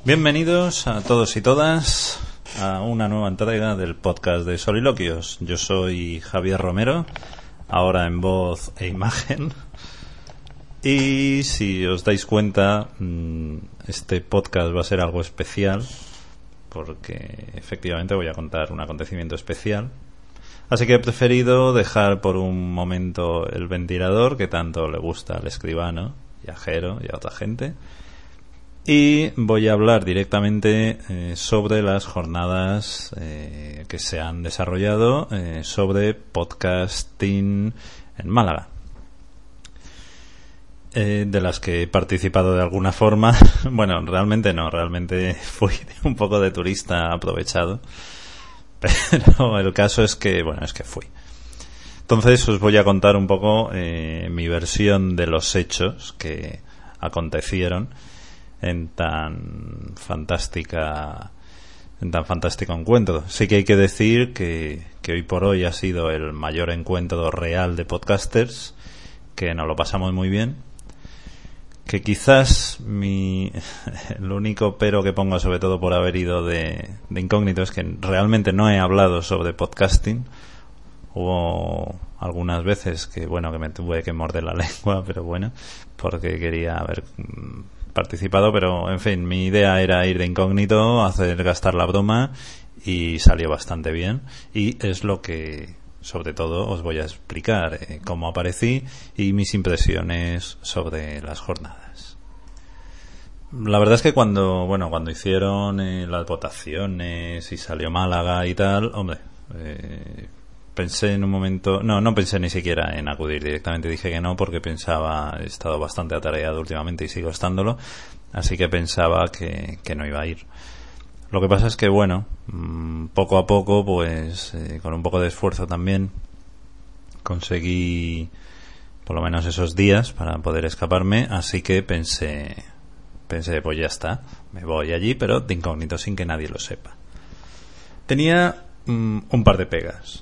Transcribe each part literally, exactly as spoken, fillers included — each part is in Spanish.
Bienvenidos a todos y todas a una nueva entrega del podcast de Soliloquios. Yo soy Javier Romero, ahora en voz e imagen. Y si os dais cuenta, este podcast va a ser algo especial, porque efectivamente voy a contar un acontecimiento especial. Así que he preferido dejar por un momento el ventilador, que tanto le gusta al escribano y a Jero y a otra gente. Y voy a hablar directamente eh, sobre las jornadas eh, que se han desarrollado eh, sobre podcasting en Málaga, eh, de las que he participado de alguna forma. Bueno, realmente no, realmente fui un poco de turista aprovechado, pero el caso es que, bueno, es que fui. Entonces os voy a contar un poco eh, mi versión de los hechos que acontecieron en tan fantástica en tan fantástico encuentro. Sí que hay que decir que, que hoy por hoy ha sido el mayor encuentro real de podcasters, que nos lo pasamos muy bien, que quizás mi el único pero que pongo, sobre todo por haber ido de, de incógnito, es que realmente no he hablado sobre podcasting. Hubo algunas veces que bueno que me tuve que morder la lengua, pero bueno, porque quería haber participado, pero en fin, mi idea era ir de incógnito, hacer gastar la broma, y salió bastante bien, y es lo que sobre todo os voy a explicar, eh, cómo aparecí y mis impresiones sobre las jornadas. La verdad es que cuando bueno cuando hicieron eh, las votaciones y salió Málaga y tal, hombre, eh, pensé en un momento, no, no pensé ni siquiera en acudir, directamente dije que no, porque pensaba, he estado bastante atareado últimamente y sigo estándolo, así que pensaba que, que no iba a ir. Lo que pasa es que bueno, poco a poco, pues eh, con un poco de esfuerzo también, conseguí por lo menos esos días para poder escaparme, así que pensé, pensé, pues ya está, me voy allí, pero de incógnito, sin que nadie lo sepa. Tenía mm, un par de pegas.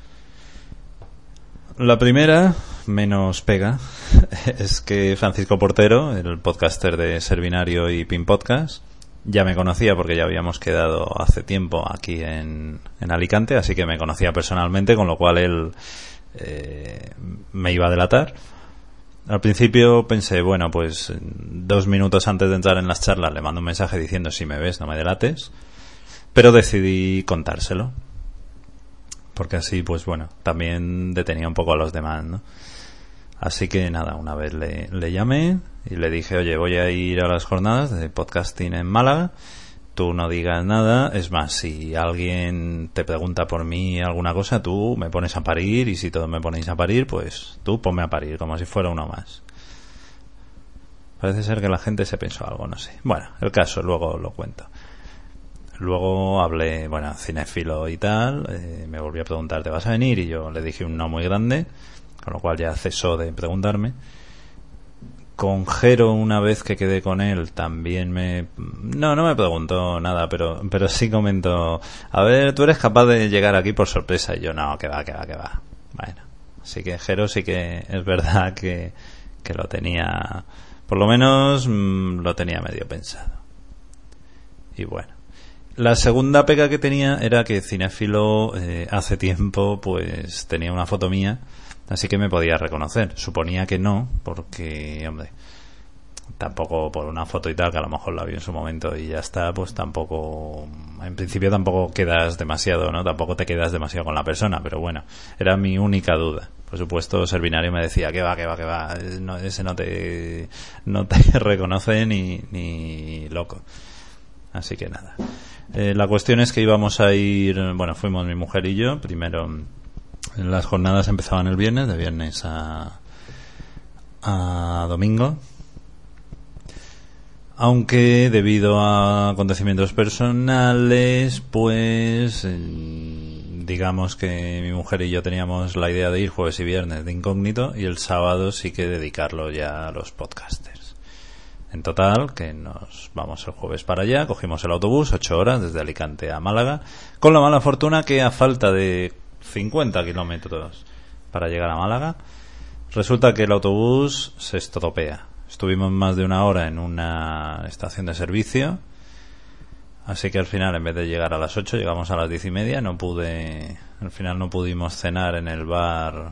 La primera, menos pega, es que Francisco Portero, el podcaster de Servinario y Pin Podcast, ya me conocía porque ya habíamos quedado hace tiempo aquí en, en Alicante, así que me conocía personalmente, con lo cual él eh, me iba a delatar. Al principio pensé, bueno, pues dos minutos antes de entrar en las charlas le mando un mensaje diciendo: si me ves, no me delates, pero decidí contárselo, porque así, pues bueno, también detenía un poco a los demás, ¿no? Así que nada, una vez le, le llamé y le dije: oye, voy a ir a las jornadas de podcasting en Málaga, tú no digas nada, es más, si alguien te pregunta por mí alguna cosa, tú me pones a parir, y si todos me ponéis a parir, pues tú ponme a parir, como si fuera uno más. Parece ser que la gente se pensó algo, no sé. Bueno, el caso, luego lo cuento. Luego hablé, bueno, cinéfilo y tal, eh, me volvió a preguntar: ¿te vas a venir? Y yo le dije un no muy grande, con lo cual ya cesó de preguntarme. Con Jero, una vez que quedé con él, también me... No, no me preguntó nada, pero pero sí comentó: a ver, ¿tú eres capaz de llegar aquí por sorpresa? Y yo: no, que va, que va, que va. Bueno, así que Jero sí que es verdad que, que lo tenía, por lo menos mmm, lo tenía medio pensado. Y bueno, la segunda pega que tenía era que Cinéfilo eh, hace tiempo pues tenía una foto mía, así que me podía reconocer. Suponía que no, porque, hombre, tampoco por una foto y tal, que a lo mejor la vi en su momento y ya está, pues tampoco, en principio tampoco quedas demasiado, ¿no? Tampoco te quedas demasiado con la persona, pero bueno, era mi única duda. Por supuesto, Servinario me decía: que va, que va, que va, no, ese no te, no te reconoce ni, ni loco. Así que nada. Eh, la cuestión es que íbamos a ir, bueno, fuimos mi mujer y yo. Primero, las jornadas empezaban el viernes, de viernes a, a domingo. Aunque debido a acontecimientos personales, pues digamos que mi mujer y yo teníamos la idea de ir jueves y viernes de incógnito, y el sábado sí que dedicarlo ya a los podcasters. En total, que nos vamos el jueves para allá, cogimos el autobús, ocho horas desde Alicante a Málaga, con la mala fortuna que a falta de cincuenta kilómetros para llegar a Málaga, resulta que el autobús se estropea. Estuvimos más de una hora en una estación de servicio Así que al final, en vez de llegar a las ocho, llegamos a las diez y media. No pude, al final no pudimos cenar en el bar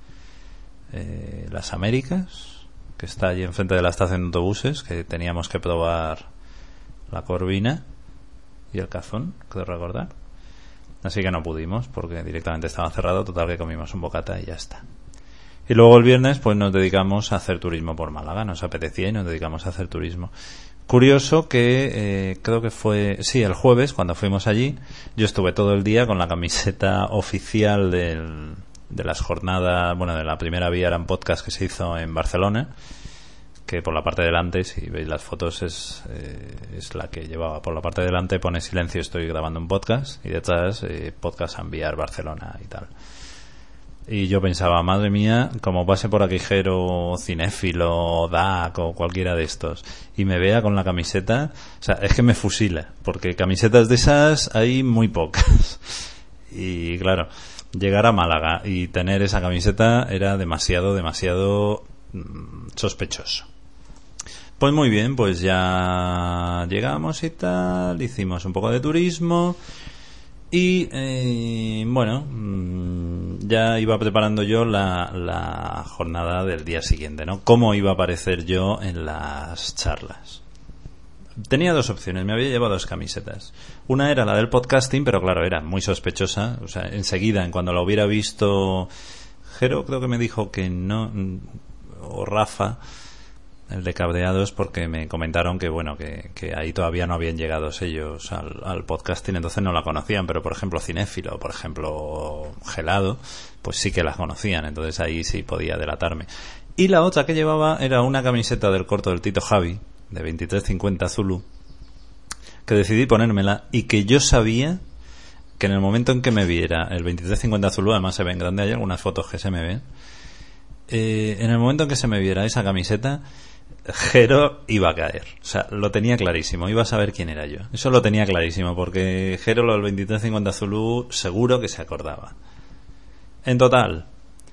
eh, Las Américas, que está allí enfrente de la estación de autobuses, que teníamos que probar la corvina y el cazón, creo recordar. Así que no pudimos, porque directamente estaba cerrado. Total que comimos un bocata y ya está. Y luego el viernes pues nos dedicamos a hacer turismo por Málaga. Nos apetecía y nos dedicamos a hacer turismo. Curioso que eh, creo que fue, sí, el jueves cuando fuimos allí, yo estuve todo el día con la camiseta oficial del, de las jornadas, bueno, de la primera Vía Gran Podcast que se hizo en Barcelona, que por la parte de delante, si veis las fotos, es, eh, es la que llevaba. Por la parte de delante pone silencio, estoy grabando un podcast, y detrás eh, podcast a enviar Barcelona y tal. Y yo pensaba, madre mía, como pase por aquí Jero, Cinéfilo, D A C o cualquiera de estos y me vea con la camiseta, o sea, es que me fusila, porque camisetas de esas hay muy pocas. Y claro, llegar a Málaga y tener esa camiseta era demasiado, demasiado mmm, sospechoso. Pues muy bien, pues ya llegamos y tal, hicimos un poco de turismo. Y eh, bueno, ya iba preparando yo la, la jornada del día siguiente, ¿no? Cómo iba a aparecer yo en las charlas. Tenía dos opciones, me había llevado dos camisetas. Una era la del podcasting, pero claro, era muy sospechosa. O sea, enseguida, en cuando la hubiera visto Jero, creo que me dijo que no, o Rafa, el de Cabreados, porque me comentaron que bueno que, que ahí todavía no habían llegado ellos al, al podcasting, entonces no la conocían, pero por ejemplo Cinéfilo, por ejemplo Gelado, pues sí que las conocían, entonces ahí sí podía delatarme. Y la otra que llevaba era una camiseta del corto del Tito Javi, de veintitrés cincuenta Zulu, que decidí ponérmela y que yo sabía que en el momento en que me viera el veintitrés cincuenta Zulu, además se ve en grande, hay algunas fotos que se me ven, eh, en el momento en que se me viera esa camiseta, Jero iba a caer. O sea, lo tenía clarísimo, iba a saber quién era yo. Eso lo tenía clarísimo, porque Jero, lo del veintitrés cincuenta Zulu, seguro que se acordaba. En total,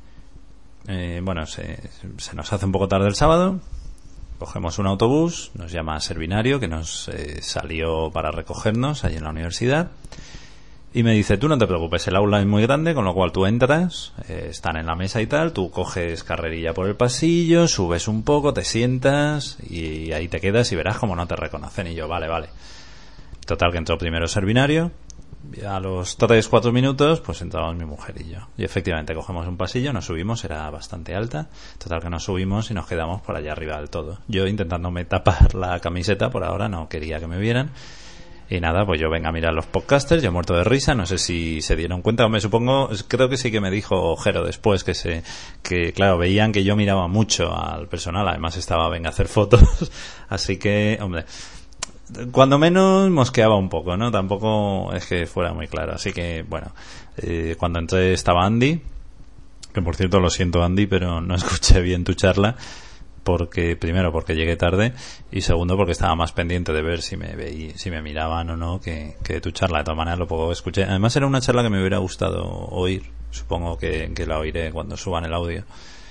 eh, bueno, se, se nos hace un poco tarde el sábado. Cogemos un autobús, nos llama Servinario, que nos eh, salió para recogernos allí en la universidad. Y me dice, tú no te preocupes, el aula es muy grande, con lo cual tú entras, eh, están en la mesa y tal, tú coges carrerilla por el pasillo, subes un poco, te sientas y ahí te quedas y verás cómo no te reconocen. Y yo, vale, vale. Total, que entró primero Servinario, y a los tres cuatro minutos pues entramos mi mujer y yo. Y efectivamente cogemos un pasillo, nos subimos, era bastante alta. Total, que nos subimos y nos quedamos por allá arriba del todo. Yo intentándome tapar la camiseta, por ahora no quería que me vieran. Y nada, pues yo venga a mirar los podcasters, yo muerto de risa, no sé si se dieron cuenta, o me supongo, creo que sí que me dijo Jero después que se, que claro, veían que yo miraba mucho al personal, además estaba venga a hacer fotos, así que, hombre, cuando menos mosqueaba un poco, ¿no? Tampoco es que fuera muy claro, así que, bueno, eh, cuando entré estaba Andy, que por cierto lo siento Andy, pero no escuché bien tu charla, porque primero porque llegué tarde y segundo porque estaba más pendiente de ver si me veí, si me miraban o no que, que de tu charla. De todas maneras lo poco escuché, además era una charla que me hubiera gustado oír, supongo que, que la oiré cuando suban el audio,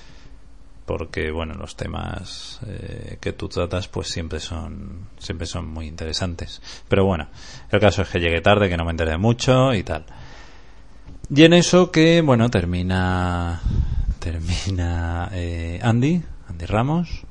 porque bueno, los temas eh, que tú tratas pues siempre son siempre son muy interesantes, pero bueno, el caso es que llegué tarde, que no me enteré mucho y tal. Y en eso que bueno, termina termina eh, Andy Andy Ramos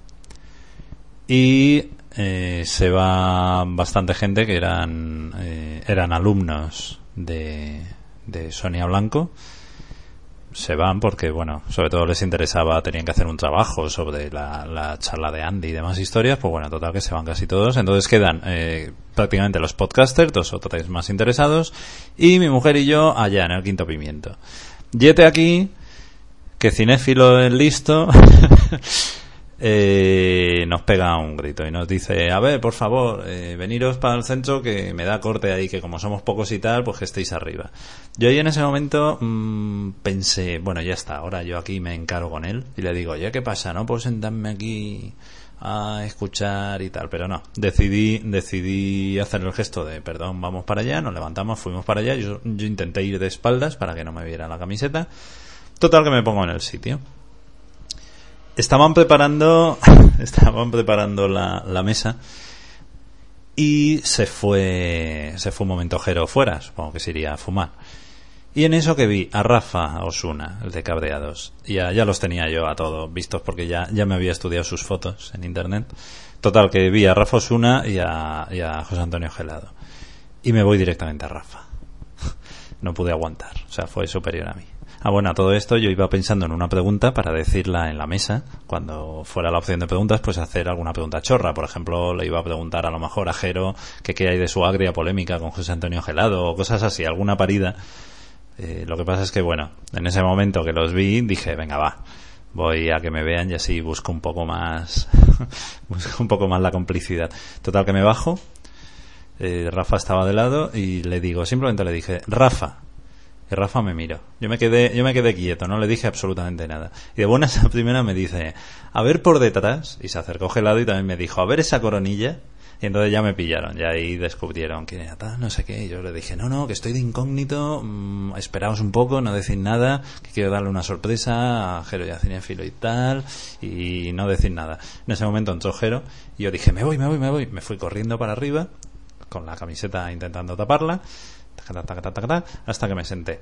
y eh, se va bastante gente que eran eh, eran alumnos de, de Sonia Blanco. Se van porque, bueno, sobre todo les interesaba, tenían que hacer un trabajo sobre la, la charla de Andy y demás historias, pues bueno, total que se van casi todos. Entonces quedan eh, prácticamente los podcasters, dos o tres más interesados, y mi mujer y yo allá en el Quinto Pimiento. Yete aquí, que Cinéfilo es listo, eh, nos pega un grito y nos dice, a ver, por favor, eh, veniros para el centro, que me da corte ahí, que como somos pocos y tal, pues que estéis arriba. Yo ahí en ese momento mmm, pensé, bueno, ya está, ahora yo aquí me encaro con él y le digo, oye, ¿qué pasa? ¿No puedo sentarme aquí a escuchar y tal? Pero no, decidí decidí hacer el gesto de, perdón, vamos para allá, nos levantamos, fuimos para allá, yo, yo intenté ir de espaldas para que no me viera la camiseta. Total, que me pongo en el sitio. Estaban preparando estaban preparando la, la mesa y se fue, se fue un momento Jero fuera, supongo que se iría a fumar. Y en eso que vi a Rafa Osuna, el de Cabreados. Ya, ya los tenía yo a todos vistos porque ya, ya me había estudiado sus fotos en internet. Total, que vi a Rafa Osuna y a, y a José Antonio Gelado. Y me voy directamente a Rafa. No pude aguantar, o sea, fue superior a mí. Ah, bueno, a todo esto yo iba pensando en una pregunta para decirla en la mesa. Cuando fuera la opción de preguntas, pues hacer alguna pregunta chorra. Por ejemplo, le iba a preguntar a lo mejor a Jero que qué hay de su agria polémica con José Antonio Gelado o cosas así, alguna parida. Eh, lo que pasa es que, bueno, en ese momento que los vi, dije, venga, va, voy a que me vean y así busco un poco más, busco un poco más la complicidad. Total, que me bajo, eh, Rafa estaba de lado y le digo, simplemente le dije, Rafa. Y Rafa me miró. Yo me quedé, yo me quedé quieto, no le dije absolutamente nada. Y de buenas a primera me dice, a ver por detrás, y se acercó Gelado y también me dijo, a ver esa coronilla. Y entonces ya me pillaron, ya ahí descubrieron quién era tal, no sé qué. Y yo le dije, no, no, que estoy de incógnito, mmm, esperaos un poco, no decir nada, que quiero darle una sorpresa a Jero y a Cinéfilo y tal, y no decir nada. En ese momento entró Jero y yo dije, me voy, me voy, me voy. Me fui corriendo para arriba, con la camiseta intentando taparla, taca, taca, taca, taca, hasta que me senté.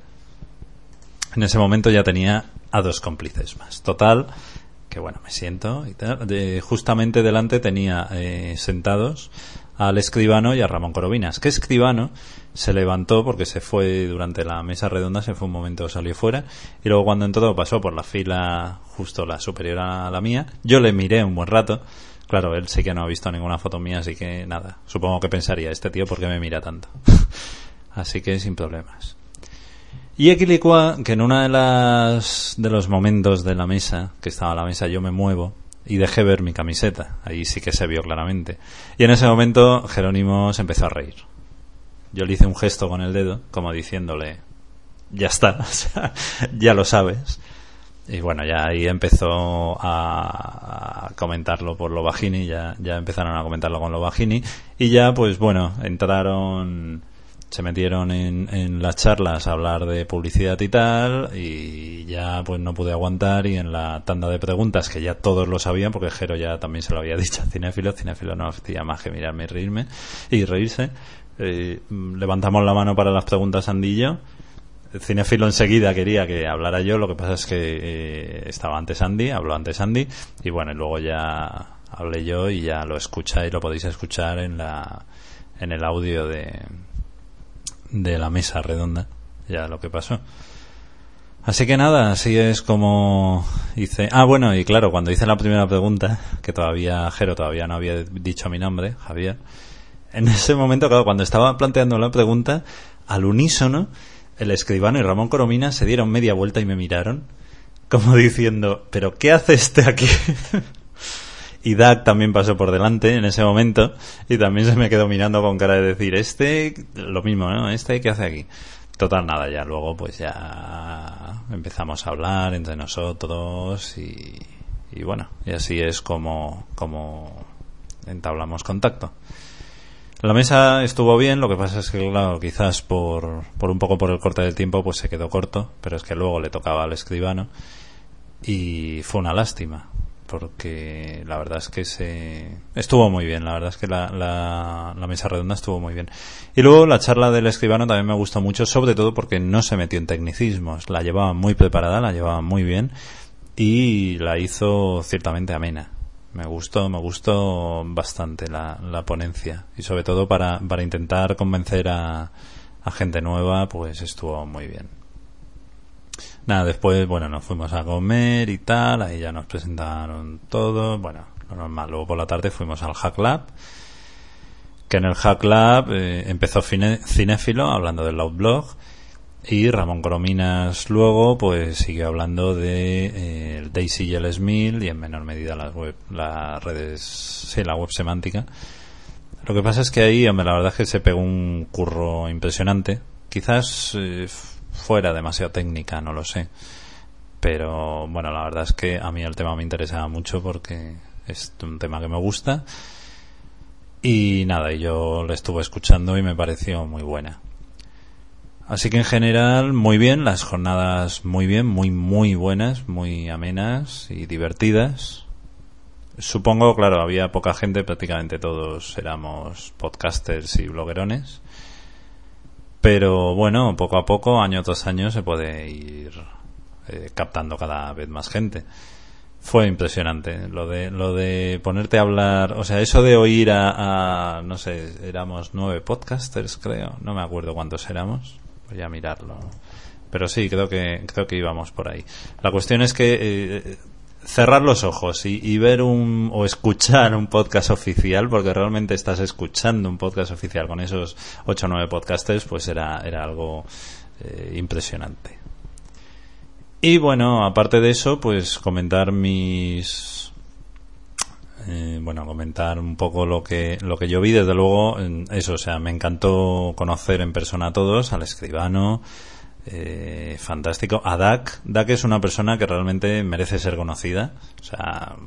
En ese momento ya tenía a dos cómplices más. Total, que bueno, me siento y tal. De, justamente delante tenía eh, sentados al Escribano y a Ramón Corominas. Que Escribano se levantó porque se fue durante la mesa redonda, se fue un momento, salió fuera, y luego cuando entró pasó por la fila justo la superior a la mía. Yo le miré un buen rato. Claro, él sí que no ha visto ninguna foto mía, así que nada, supongo que pensaría, este tío, ¿por qué me mira tanto? Así que sin problemas. Y equilicua que en una de las de los momentos de la mesa, que estaba a la mesa, yo me muevo y dejé ver mi camiseta. Ahí sí que se vio claramente. Y en ese momento Jerónimo se empezó a reír. Yo le hice un gesto con el dedo, como diciéndole, ya está, o sea, ya lo sabes. Y bueno, ya ahí empezó a, a comentarlo por Lovagini, ya, ya empezaron a comentarlo con Lovagini. Y ya, pues bueno, entraron... se metieron en, en las charlas a hablar de publicidad y tal, y ya pues no pude aguantar, y en la tanda de preguntas, que ya todos lo sabían porque Jero ya también se lo había dicho a Cinéfilo, Cinéfilo no hacía más que mirarme y reírme y reírse, eh, levantamos la mano para las preguntas Andy y yo. Cinéfilo enseguida quería que hablara yo, lo que pasa es que eh, estaba antes Andy, habló antes Andy, y bueno, y luego ya hablé yo y ya lo escucháis, lo podéis escuchar en la en el audio de de la mesa redonda, ya lo que pasó. Así que nada, así es como hice. Ah, bueno, y claro, cuando hice la primera pregunta, que todavía Jero todavía no había dicho mi nombre, Javier, en ese momento, claro, cuando estaba planteando la pregunta, al unísono, el Escribano y Ramón Corominas se dieron media vuelta y me miraron, como diciendo, ¿pero qué hace este aquí? Y Doug también pasó por delante en ese momento y también se me quedó mirando con cara de decir, este, lo mismo, ¿no? Este, ¿qué hace aquí? Total, nada, ya luego pues ya empezamos a hablar entre nosotros y, y bueno, y así es como, como entablamos contacto. La mesa estuvo bien, lo que pasa es que, claro, quizás por, por un poco por el corte del tiempo pues se quedó corto, pero es que luego le tocaba al Escribano y fue una lástima. Porque la verdad es que se estuvo muy bien, la verdad es que la, la, la mesa redonda estuvo muy bien. Y luego la charla del Escribano también me gustó mucho, sobre todo porque no se metió en tecnicismos, la llevaba muy preparada, la llevaba muy bien y la hizo ciertamente amena. Me gustó, me gustó bastante la, la ponencia, y sobre todo para, para intentar convencer a, a gente nueva, pues estuvo muy bien. Nada, después, bueno, nos fuimos a comer y tal, ahí ya nos presentaron todo, bueno, lo normal. Luego por la tarde fuimos al Hack Lab, que en el Hack Lab eh, empezó Fine- Cinéfilo hablando del Outblog, y Ramón Corominas luego pues siguió hablando de eh, el Daisy y el Smil, y en menor medida las web, las redes, sí, la web semántica. Lo que pasa es que ahí, hombre, la verdad es que se pegó un curro impresionante, quizás... Eh, fuera demasiado técnica, no lo sé, pero bueno, la verdad es que a mí el tema me interesaba mucho porque es un tema que me gusta y nada, y yo lo estuve escuchando y me pareció muy buena. Así que en general muy bien, las jornadas muy bien, muy muy buenas, muy amenas y divertidas. supongo, claro, había poca gente, prácticamente todos éramos podcasters y bloguerones. Pero bueno, poco a poco, año tras año, se puede ir eh, captando cada vez más gente. Fue impresionante lo de lo de ponerte a hablar, o sea, eso de oír a, a no sé, éramos nueve podcasters, creo, no me acuerdo cuántos éramos, voy a mirarlo, pero sí, creo que creo que íbamos por ahí. La cuestión es que eh, cerrar los ojos y, y ver un o escuchar un podcast oficial, porque realmente estás escuchando un podcast oficial con esos ocho o nueve podcasters, pues era era algo eh, impresionante. Y bueno, aparte de eso, pues comentar mis eh, bueno, comentar un poco lo que lo que yo vi. Desde luego, eso, o sea, me encantó conocer en persona a todos, al escribano, eh, fantástico, a Dak. Dak es una persona que realmente merece ser conocida, o sea,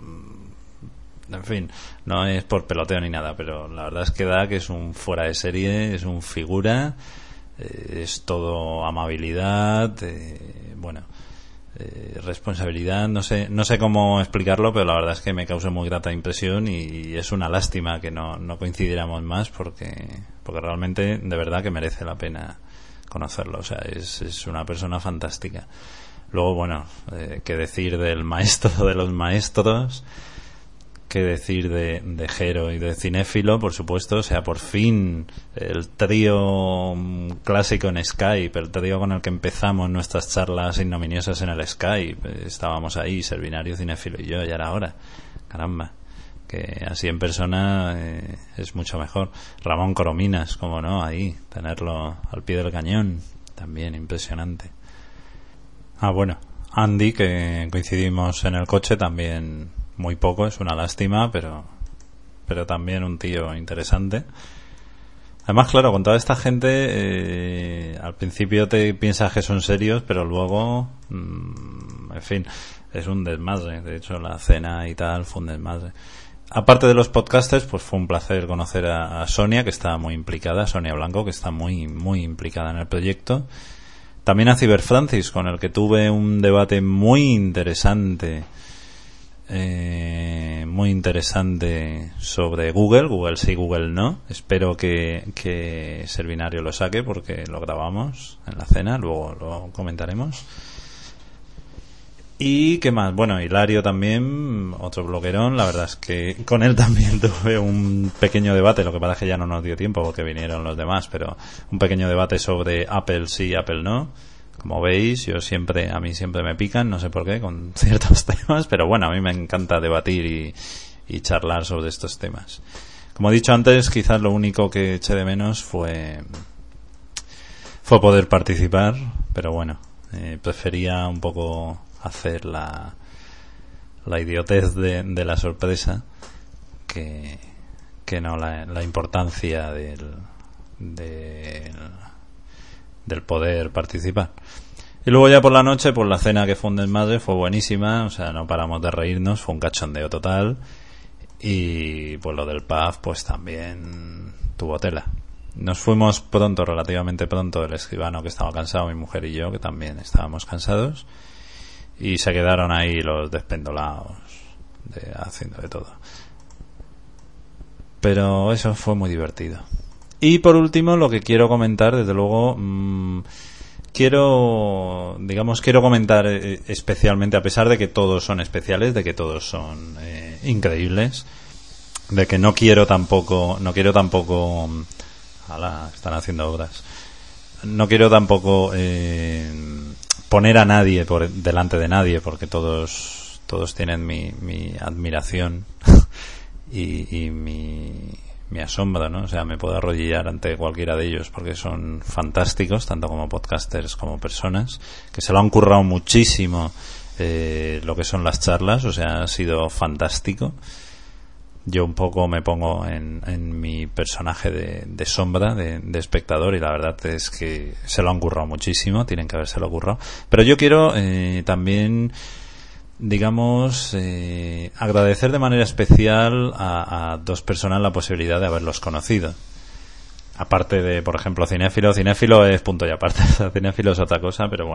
en fin, no es por peloteo ni nada, pero la verdad es que Dak es un fuera de serie, es un figura, eh, es todo amabilidad, eh, bueno, Eh, responsabilidad, no sé no sé cómo explicarlo, pero la verdad es que me causó muy grata impresión y es una lástima que no, no coincidiéramos más, porque porque realmente de verdad que merece la pena conocerlo, o sea, es, es una persona fantástica. Luego, bueno, eh, qué decir del maestro de los maestros, qué decir de, de Jero y de Cinéfilo, por supuesto, o sea, por fin el trío clásico en Skype, el trío con el que empezamos nuestras charlas ignominiosas en el Skype, estábamos ahí, Servinario, Cinéfilo y yo, ya era hora, caramba, que así en persona eh, es mucho mejor. Ramón Corominas, como no, ahí, tenerlo al pie del cañón, también impresionante. Ah, bueno, Andy, que coincidimos en el coche, también muy poco, es una lástima, pero pero también un tío interesante. Además, claro, con toda esta gente, eh, al principio te piensas que son serios, pero luego, mmm, en fin, es un desmadre. De hecho, la cena y tal fue un desmadre. Aparte de los podcasters, pues fue un placer conocer a, a Sonia, que está muy implicada, Sonia Blanco, que está muy, muy implicada en el proyecto. También a Ciberfrancis, con el que tuve un debate muy interesante Eh, muy interesante sobre Google, Google sí, Google no. Espero que, que Servinario lo saque, porque lo grabamos en la cena, luego lo comentaremos. Y qué más, bueno, Hilario también, otro bloguerón. La verdad es que con él también tuve un pequeño debate, lo que pasa es que ya no nos dio tiempo porque vinieron los demás, pero un pequeño debate sobre Apple sí, Apple no. Como veis, yo siempre, a mí siempre me pican, no sé por qué, con ciertos temas, pero bueno, a mí me encanta debatir y, y charlar sobre estos temas. Como he dicho antes, quizás lo único que eché de menos fue fue poder participar, pero bueno, eh, prefería un poco hacer la la idiotez de, de la sorpresa que, que no la, la importancia del, del del poder participar. Y luego ya por la noche, pues la cena, que fue un desmadre, fue buenísima, o sea, no paramos de reírnos, fue un cachondeo total, y pues lo del pub pues también tuvo tela. Nos fuimos pronto, relativamente pronto, el escribano, que estaba cansado, mi mujer y yo, que también estábamos cansados, y se quedaron ahí los despendolados de, haciendo de todo. Pero eso fue muy divertido. Y por último, lo que quiero comentar, desde luego, mmm, quiero, digamos, quiero comentar eh, especialmente, a pesar de que todos son especiales, de que todos son eh, increíbles, de que no quiero tampoco, no quiero tampoco, ala, están haciendo obras, no quiero tampoco eh, poner a nadie por delante de nadie, porque todos, todos tienen mi, mi admiración y, y mi me asombra, ¿no? O sea, me puedo arrodillar ante cualquiera de ellos, porque son fantásticos, tanto como podcasters como personas, que se lo han currado muchísimo eh, lo que son las charlas, o sea, ha sido fantástico. Yo un poco me pongo en, en mi personaje de, de sombra, de, de espectador, y la verdad es que se lo han currado muchísimo, tienen que habérselo currado. Pero yo quiero eh, también, digamos, eh, agradecer de manera especial a, a dos personas la posibilidad de haberlos conocido. Aparte de, por ejemplo, Cinéfilo. Cinéfilo es punto y aparte. Cinéfilo es otra cosa, pero bueno,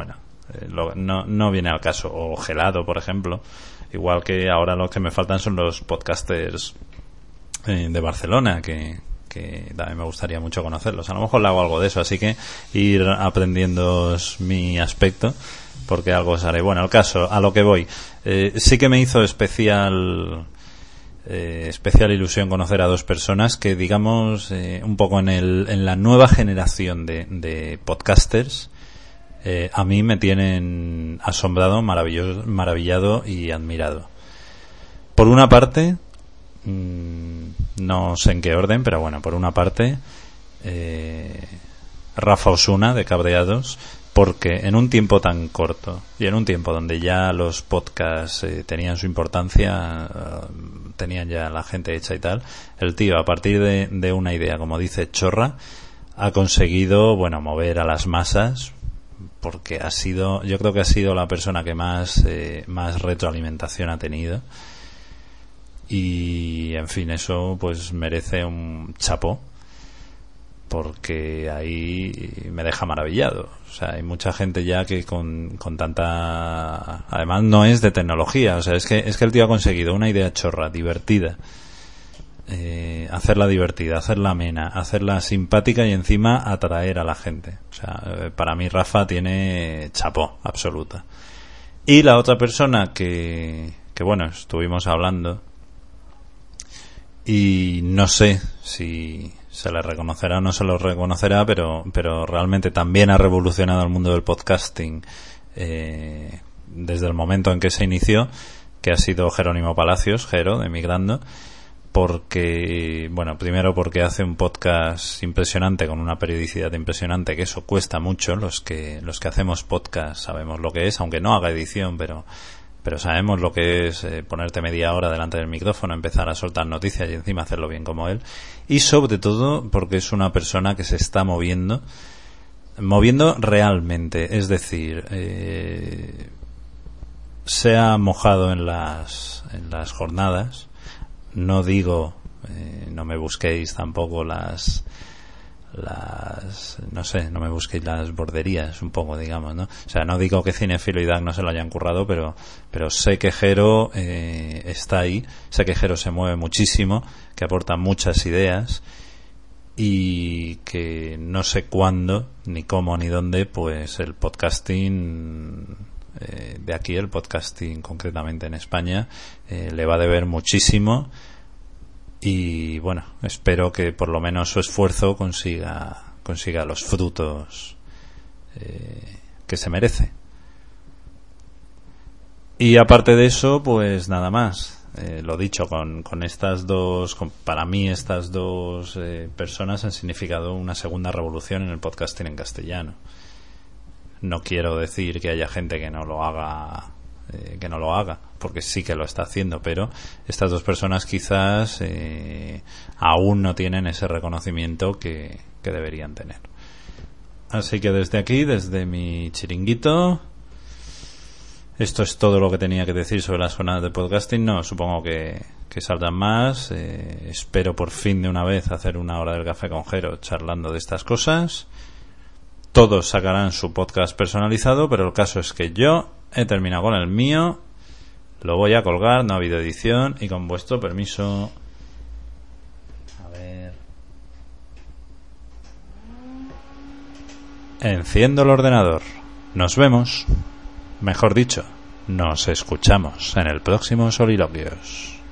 eh, lo, no, no viene al caso. O Gelado, por ejemplo. Igual que ahora los que me faltan son los podcasters eh, de Barcelona, que, que también me gustaría mucho conocerlos. A lo mejor le hago algo de eso, así que ir aprendiendo mi aspecto, porque algo os haré. Bueno, el caso, a lo que voy. Eh, sí que me hizo especial... Eh, especial ilusión conocer a dos personas que, digamos, eh, un poco en, el, en la nueva generación de, de podcasters, eh, a mí me tienen asombrado, maravilloso, maravillado y admirado. Por una parte, mmm, no sé en qué orden, pero bueno, por una parte, eh, Rafa Osuna de Cabreados, porque en un tiempo tan corto y en un tiempo donde ya los podcasts eh, tenían su importancia, uh, tenían ya la gente hecha y tal, el tío, a partir de, de una idea, como dice, chorra, ha conseguido, bueno, mover a las masas, porque ha sido, yo creo que ha sido la persona que más, eh, más retroalimentación ha tenido. Y, en fin, eso pues merece un chapó, porque ahí me deja maravillado. O sea, hay mucha gente ya que con, con tanta... Además no es de tecnología, o sea, es que es que el tío ha conseguido una idea chorra, divertida, eh, hacerla divertida, hacerla amena, hacerla simpática y encima atraer a la gente. O sea, para mí Rafa tiene chapó absoluta. Y la otra persona que, que bueno, estuvimos hablando y no sé si se le reconocerá o no se lo reconocerá, pero pero realmente también ha revolucionado el mundo del podcasting eh, desde el momento en que se inició, que ha sido Jerónimo Palacios, Jero, de Migrando, porque, bueno, primero porque hace un podcast impresionante con una periodicidad impresionante, que eso cuesta mucho. Los que los que hacemos podcast sabemos lo que es, aunque no haga edición, pero pero sabemos lo que es eh, ponerte media hora delante del micrófono, empezar a soltar noticias y encima hacerlo bien como él. Y sobre todo porque es una persona que se está moviendo, moviendo realmente, es decir, eh, se ha mojado en las, en las jornadas. No digo, eh, no me busquéis tampoco las... las no sé, no me busquéis las borderías un poco, digamos, ¿no? O sea, no digo que Cinefilo y D A C no se lo hayan currado, pero pero sé que Jero eh, está ahí, sé que Jero se mueve muchísimo, que aporta muchas ideas y que no sé cuándo, ni cómo, ni dónde, pues el podcasting eh, de aquí, el podcasting concretamente en España, eh, le va a deber muchísimo. Y bueno, espero que por lo menos su esfuerzo consiga consiga los frutos eh, que se merece. Y aparte de eso, pues nada más. Eh, lo dicho, con, con estas dos, con, para mí estas dos eh, personas han significado una segunda revolución en el podcasting en castellano. No quiero decir que haya gente que no lo haga... Eh, que no lo haga, porque sí que lo está haciendo, pero estas dos personas quizás eh, aún no tienen ese reconocimiento que, que deberían tener. Así que desde aquí, desde mi chiringuito, esto es todo lo que tenía que decir sobre las jornadas de podcasting. No, supongo que, que saldrán más. Eh, espero por fin de una vez hacer una hora del café con Jero charlando de estas cosas. Todos sacarán su podcast personalizado, pero el caso es que yo he terminado con el mío, lo voy a colgar, no ha habido edición, y con vuestro permiso, a ver, enciendo el ordenador. Nos vemos, mejor dicho, nos escuchamos en el próximo Soliloquios.